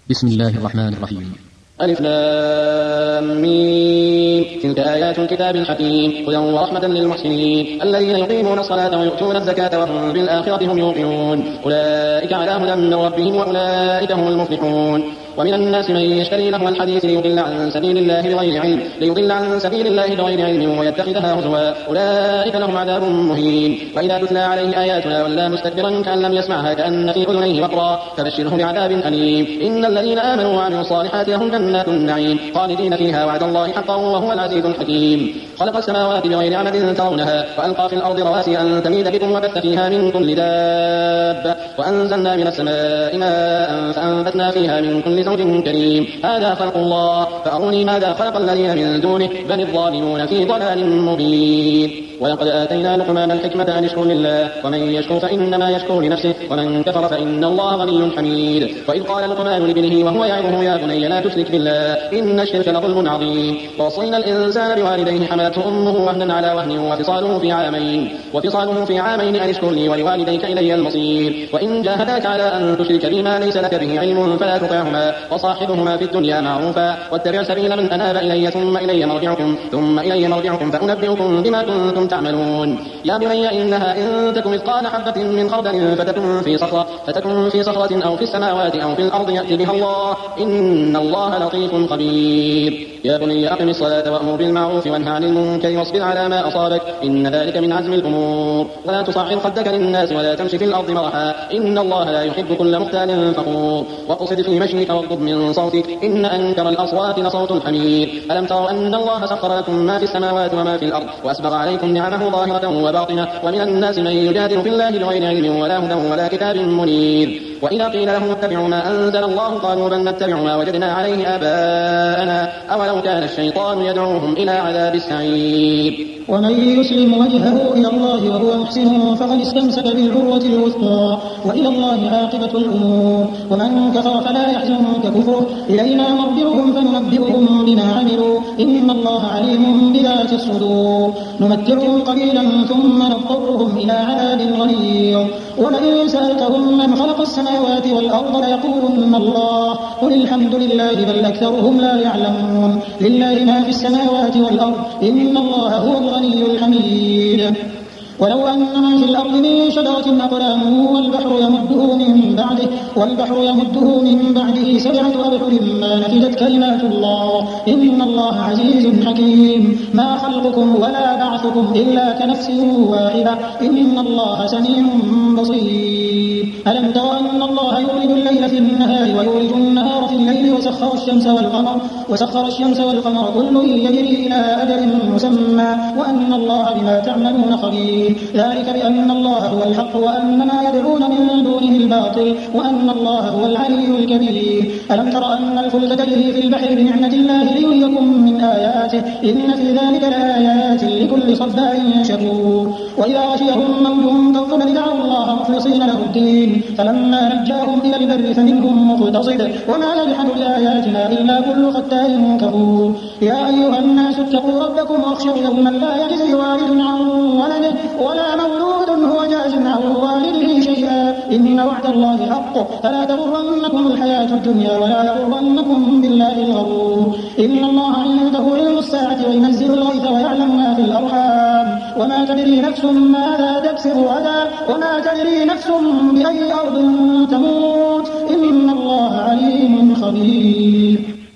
بسم الله الرحمن الرحيم. ألف لام ميم. تلك آيات الكتاب الحكيم هدى ورحمة للمحسنين الذين يقيمون الصلاة ويؤتون الزكاة وهم بالآخرة هم يوقنون أولئك على هدى من ربهم وأولئك هم المفلحون. ومن الناس من يشتري لهو الحديث ليضل عن سبيل الله بغير علم ويتخذها هزوا أولئك لهم عذاب مهين. وإذا تتلى عليه آياتنا ولى مستكبرا كأن لم يسمعها كأن في أذنيه وقرا فبشره بعذاب أليم. إن الذين آمنوا وعملوا الصالحات لهم جنات النعيم خالدين فيها وعد الله حقا وهو العزيز الحكيم. خلق السماوات بغير عمد ترونها وألقى في الأرض رواسي أن تميد بكم وبث فيها من كل دابة وأنزلنا من السماء ماء فأنبتنا فيها من كل زوج كريم. هذا خلق الله فأروني ماذا خلق الذين من دونه بل الظالمون في ضلال مبين. ولقد آتينا لقمان الحكمة أن اشكر لله ومن يشكر فإنما يشكر لنفسه ومن كفر فإن الله غني حميد. وإذ قال لقمان لابنه وهو يعظه يا بني لا تشرك بالله إن الشرك لظلم عظيم. ووصينا الإنسان بوالديه حملته أمه وهنا على وهن وفصاله في عامين أن اشكر لي ولوالديك إلي المصير. وإن جاهداك على أن تشرك بي ما ليس لك به علم فلا تطعهما وصاحبهما في الدنيا معروفا واتبع سبيل من أناب إلي ثم إلي مرجعكم فأنبئكم بما كنتم تعملون. يا بني إنها إن تك مثقال حبة من خردل فتكن في صخرة أو في السماوات أو في الأرض يأتي بها الله إن الله لطيف خبير. يا بني أقم الصلاة وأمر بالمعروف وانهى عن المنكر واصبر على ما أصابك إن ذلك من عزم الأمور. ولا تصعر خدك للناس ولا تمشي في الأرض مرحا إن الله لا يحب كل مختال فخور. واقصد في مشيك واغضض من صوتك إن أنكر الأصوات لصوت الحمير. ألم تروا أن الله سخر لكم ما في السماوات وما في الأرض وأسبغ عليكم نعمه ظاهرة وباطنة ومن الناس من يجادل في الله بغير علم ولا هدى ولا كتاب منير. وإذا قيل لهم اتبعوا ما أنزل الله قالوا بل نتبع ما وجدنا عليه آباءنا أولو كان الشيطان يدعوهم إلى عذاب السعير. ومن يسلم وجهه إلى الله وهو محسن فقد استمسك بالعروة الوثقى وإلى الله عاقبة الأمور. ومن كفر فلا يحزنك كفره إلينا مرجعهم فننبئهم بما عملوا إن الله عليم بذات الصدور. نمتعهم قليلا ثم نضطرهم إلى عذاب غليظ. ولئن سألتهم من خلق السماوات والأرض ليقولن الله قل الحمد لله بل أكثرهم لا يعلمون. لله ما في السماوات والأرض إن الله هو الغني الحميد. ولو أن ما في الأرض من شجرة أقلام والبحر يمده من بعده 7 أبحر ما نفدت كلمات الله إن الله عزيز حكيم. ما خلقكم ولا بعثكم إلا كنفس واحدة إن الله سميع بصير. ألم تر أن الله يولد الليل في النهار ويولد النهار في الليل وسخر الشمس والقمر كل يجري إلى أجل مسمى وأن الله بما تعملون خبير. ذلك بأن الله هو الحق وأن ما يدعون من دونه الباطل وأن الله هو العلي الكبير. ألم تر أن الفلك تجري في البحر بنعمة الله ليريكم من آياته إن في ذلك لآيات لكل صبار شكور. وإذا غشيهم موج كالظلل دعوا الله مخلصين له الدين فلما نجاهم إلى البر فمنهم مقتصد وما يجحد بآياتنا إلا كل ختار كفور. يا أيها الناس اتقوا ربكم واخشوا يوما لا يجزي والد عن ولده ولا مولود هو جاز عن والده شيئا إن وعد الله حق فلا تغرنكم الحياة الدنيا ولا يغرنكم بالله الغرور. إن الله عنده علم الساعة وينزل الغيث ويعلم ما في الأرحام وما تدري نفس ماذا تكسب غدا وما تدري نفس بأي أرض تموت إن الله عليم خبير.